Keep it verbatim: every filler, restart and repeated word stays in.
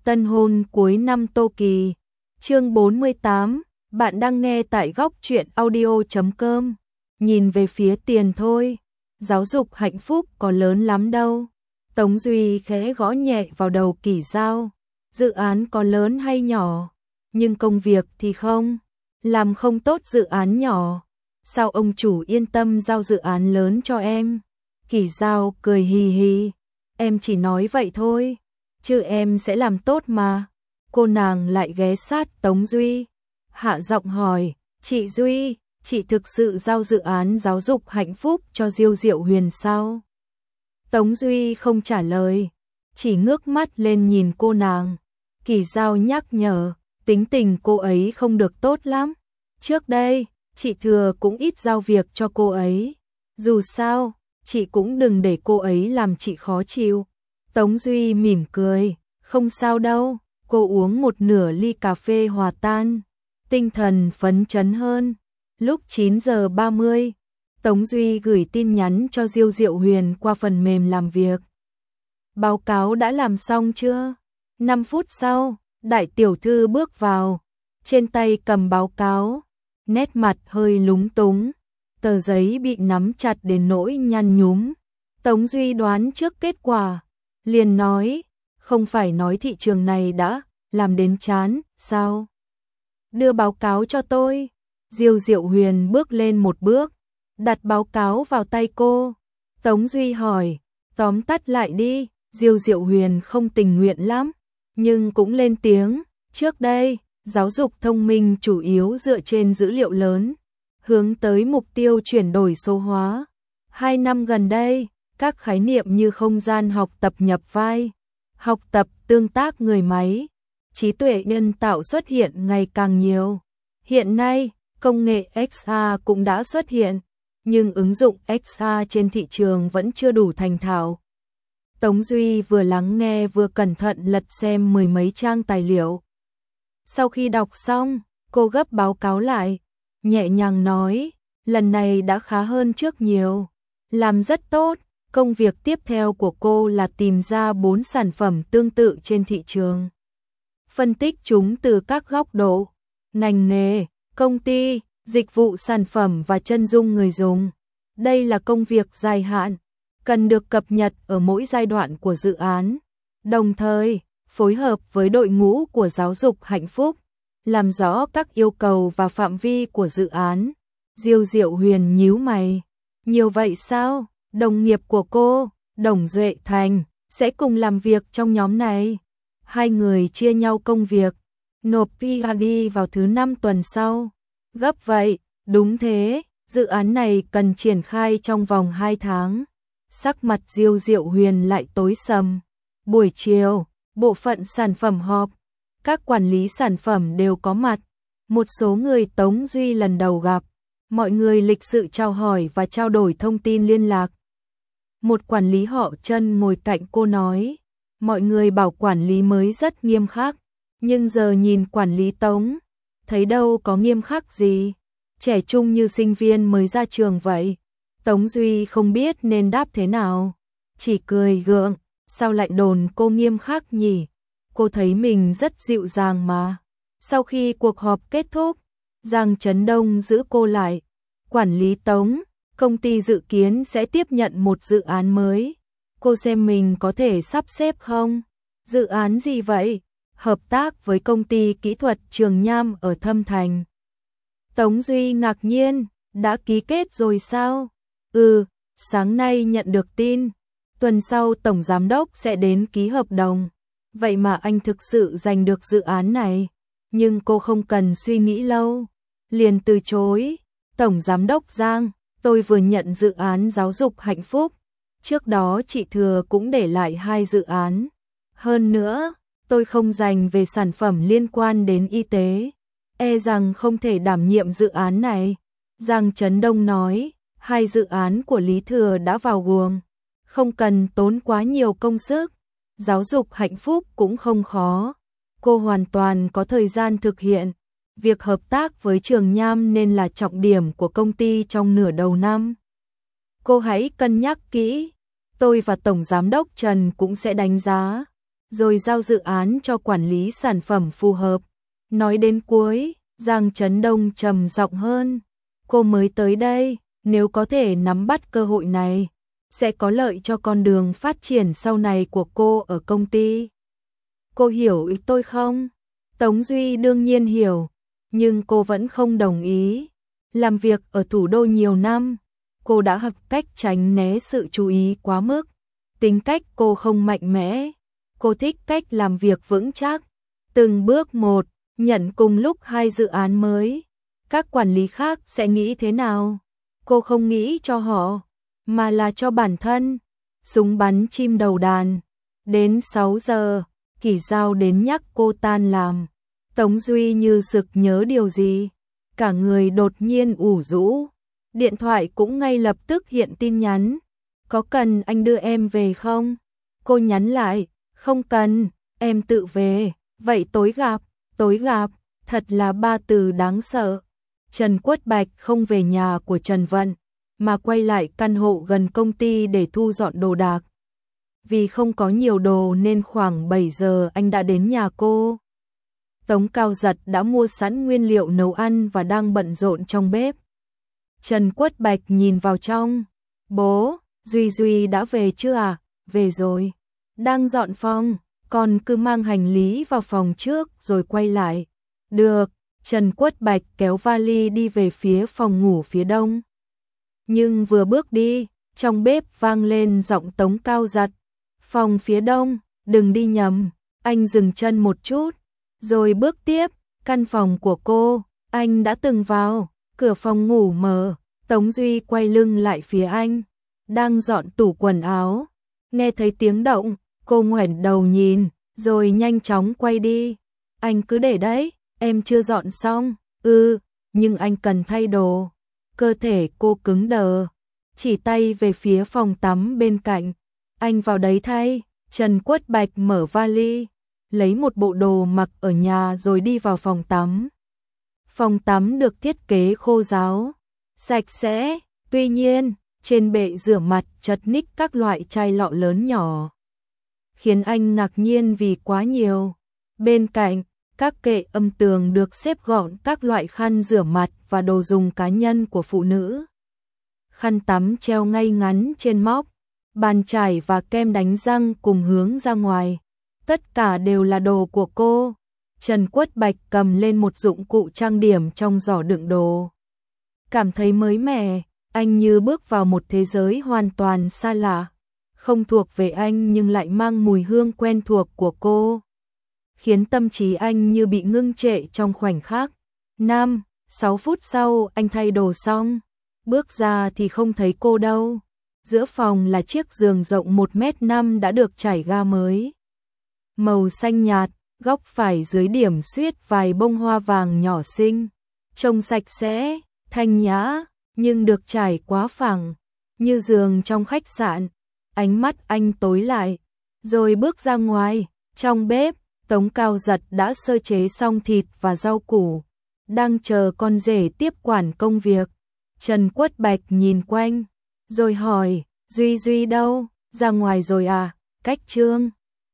Tân hôn cuối năm Tô Kỳ. Chương bốn mươi tám, bạn đang nghe tại góc truyện audio chấm com. Nhìn về phía tiền thôi, giáo dục hạnh phúc có lớn lắm đâu. Tống Duy khẽ gõ nhẹ vào đầu Kỷ Dao. Dự án có lớn hay nhỏ, nhưng công việc thì không. Làm không tốt dự án nhỏ, sao ông chủ yên tâm giao dự án lớn cho em? Kỷ Dao cười hì hì. Em chỉ nói vậy thôi, chứ em sẽ làm tốt mà. Cô nàng lại ghé sát Tống Duy, hạ giọng hỏi, chị Duy, chị thực sự giao dự án giáo dục hạnh phúc cho Diêu Diệu Huyền sao? Tống Duy không trả lời, chỉ ngước mắt lên nhìn cô nàng. Kỷ Dao nhắc nhở, tính tình cô ấy không được tốt lắm. Trước đây, chị Thừa cũng ít giao việc cho cô ấy. Dù sao, chị cũng đừng để cô ấy làm chị khó chịu. Tống Duy mỉm cười, không sao đâu. Cô uống một nửa ly cà phê hòa tan, tinh thần phấn chấn hơn. Lúc chín giờ ba mươi, Tống Duy gửi tin nhắn cho Diêu Diệu Huyền qua phần mềm làm việc. Báo cáo đã làm xong chưa? năm phút sau, đại tiểu thư bước vào, trên tay cầm báo cáo, nét mặt hơi lúng túng, tờ giấy bị nắm chặt đến nỗi nhăn nhúm. Tống Duy đoán trước kết quả, liền nói, không phải nói thị trường này đã làm đến chán, sao? Đưa báo cáo cho tôi. Diêu Diệu Huyền bước lên một bước, đặt báo cáo vào tay cô. Tống Duy hỏi, tóm tắt lại đi. Diêu Diệu Huyền không tình nguyện lắm, nhưng cũng lên tiếng, trước đây, giáo dục thông minh chủ yếu dựa trên dữ liệu lớn, hướng tới mục tiêu chuyển đổi số hóa. Hai năm gần đây, các khái niệm như không gian học tập nhập vai, học tập tương tác người máy, trí tuệ nhân tạo xuất hiện ngày càng nhiều. Hiện nay, công nghệ ích a cũng đã xuất hiện, nhưng ứng dụng ích a trên thị trường vẫn chưa đủ thành thạo. Tống Duy vừa lắng nghe vừa cẩn thận lật xem mười mấy trang tài liệu. Sau khi đọc xong, cô gấp báo cáo lại, nhẹ nhàng nói, lần này đã khá hơn trước nhiều, làm rất tốt. Công việc tiếp theo của cô là tìm ra bốn sản phẩm tương tự trên thị trường, phân tích chúng từ các góc độ, ngành nghề, công ty, dịch vụ sản phẩm và chân dung người dùng. Đây là công việc dài hạn, cần được cập nhật ở mỗi giai đoạn của dự án, đồng thời phối hợp với đội ngũ của giáo dục hạnh phúc, làm rõ các yêu cầu và phạm vi của dự án. Diêu Diệu Huyền nhíu mày, nhiều vậy sao? Đồng nghiệp của cô, Đồng Duệ Thành, sẽ cùng làm việc trong nhóm này. Hai người chia nhau công việc, nộp pê a đê vào thứ năm tuần sau. Gấp vậy, đúng thế, dự án này cần triển khai trong vòng hai tháng. Sắc mặt Diêu Diệu Huyền lại tối sầm. Buổi chiều, bộ phận sản phẩm họp, các quản lý sản phẩm đều có mặt. Một số người Tống Duy lần đầu gặp, mọi người lịch sự chào hỏi và trao đổi thông tin liên lạc. Một quản lý họ Chân ngồi cạnh cô nói, mọi người bảo quản lý mới rất nghiêm khắc, nhưng giờ nhìn quản lý Tống, thấy đâu có nghiêm khắc gì, trẻ trung như sinh viên mới ra trường vậy. Tống Duy không biết nên đáp thế nào, chỉ cười gượng, sao lại đồn cô nghiêm khắc nhỉ? Cô thấy mình rất dịu dàng mà. Sau khi cuộc họp kết thúc, Giang Trấn Đông giữ cô lại, quản lý Tống, công ty dự kiến sẽ tiếp nhận một dự án mới. Cô xem mình có thể sắp xếp không? Dự án gì vậy? Hợp tác với công ty kỹ thuật Trường Nham ở Thâm Thành. Tống Duy ngạc nhiên, đã ký kết rồi sao? Ừ, sáng nay nhận được tin, tuần sau Tổng Giám đốc sẽ đến ký hợp đồng. Vậy mà anh thực sự giành được dự án này. Nhưng cô không cần suy nghĩ lâu, liền từ chối. Tổng Giám đốc Giang, tôi vừa nhận dự án giáo dục hạnh phúc. Trước đó chị Thừa cũng để lại hai dự án. Hơn nữa, tôi không dành về sản phẩm liên quan đến y tế. E rằng không thể đảm nhiệm dự án này. Giang Trấn Đông nói, hai dự án của Lý Thừa đã vào guồng, không cần tốn quá nhiều công sức. Giáo dục hạnh phúc cũng không khó, cô hoàn toàn có thời gian thực hiện. Việc hợp tác với Trường Nham nên là trọng điểm của công ty trong nửa đầu năm. Cô hãy cân nhắc kỹ, tôi và Tổng Giám đốc Trần cũng sẽ đánh giá. rồi giao dự án cho quản lý sản phẩm phù hợp. Nói đến cuối, Giang Trấn Đông trầm giọng hơn, cô mới tới đây, nếu có thể nắm bắt cơ hội này, sẽ có lợi cho con đường phát triển sau này của cô ở công ty. Cô hiểu ý tôi không? Tống Duy đương nhiên hiểu, nhưng cô vẫn không đồng ý. Làm việc ở thủ đô nhiều năm, cô đã học cách tránh né sự chú ý quá mức. Tính cách cô không mạnh mẽ, cô thích cách làm việc vững chắc. Từng bước một, nhận cùng lúc hai dự án mới. Các quản lý khác sẽ nghĩ thế nào? Cô không nghĩ cho họ, mà là cho bản thân. Súng bắn chim đầu đàn. Đến sáu giờ, Kỷ Giao đến nhắc cô tan làm. Tống Duy như sực nhớ điều gì, cả người đột nhiên ủ rũ. Điện thoại cũng ngay lập tức hiện tin nhắn. Có cần anh đưa em về không? Cô nhắn lại, không cần, em tự về. Vậy tối gặp, tối gặp, thật là ba từ đáng sợ. Trần Quất Bạch không về nhà của Trần Vận, mà quay lại căn hộ gần công ty để thu dọn đồ đạc. Vì không có nhiều đồ nên khoảng bảy giờ anh đã đến nhà cô. Tống Cao Giật đã mua sẵn nguyên liệu nấu ăn và đang bận rộn trong bếp. Trần Quất Bạch nhìn vào trong. Bố, Duy Duy đã về chưa à? Về rồi. Đang dọn phòng, con cứ mang hành lý vào phòng trước rồi quay lại. Được, Trần Quất Bạch kéo vali đi về phía phòng ngủ phía đông. Nhưng vừa bước đi, trong bếp vang lên giọng Tống Cao Giật. Phòng phía đông, đừng đi nhầm. Anh dừng chân một chút, rồi bước tiếp. Căn phòng của cô, anh đã từng vào. Cửa phòng ngủ mở, Tống Duy quay lưng lại phía anh, đang dọn tủ quần áo. Nghe thấy tiếng động, cô ngoảnh đầu nhìn, rồi nhanh chóng quay đi. Anh cứ để đấy, em chưa dọn xong. Ừ, nhưng anh cần thay đồ. Cơ thể cô cứng đờ, chỉ tay về phía phòng tắm bên cạnh. Anh vào đấy thay. Trần Quất Bạch mở vali, lấy một bộ đồ mặc ở nhà rồi đi vào phòng tắm. Phòng tắm được thiết kế khô ráo, sạch sẽ, tuy nhiên, trên bệ rửa mặt chật ních các loại chai lọ lớn nhỏ, khiến anh ngạc nhiên vì quá nhiều. Bên cạnh, các kệ âm tường được xếp gọn các loại khăn rửa mặt và đồ dùng cá nhân của phụ nữ. Khăn tắm treo ngay ngắn trên móc, bàn chải và kem đánh răng cùng hướng ra ngoài. Tất cả đều là đồ của cô. Trần Quất Bạch cầm lên một dụng cụ trang điểm trong giỏ đựng đồ. Cảm thấy mới mẻ, anh như bước vào một thế giới hoàn toàn xa lạ. Không thuộc về anh nhưng lại mang mùi hương quen thuộc của cô, khiến tâm trí anh như bị ngưng trệ trong khoảnh khắc. Năm, sáu phút sau anh thay đồ xong, bước ra thì không thấy cô đâu. Giữa phòng là chiếc giường rộng một mét năm đã được trải ga mới, màu xanh nhạt, góc phải dưới điểm xuyết vài bông hoa vàng nhỏ xinh. Trông sạch sẽ, thanh nhã, nhưng được trải quá phẳng, như giường trong khách sạn. Ánh mắt anh tối lại, rồi bước ra ngoài. Trong bếp, Tống Cao Giật đã sơ chế xong thịt và rau củ, đang chờ con rể tiếp quản công việc. Trần Quất Bạch nhìn quanh, rồi hỏi, Duy Duy đâu? Ra ngoài rồi à? Cách Trương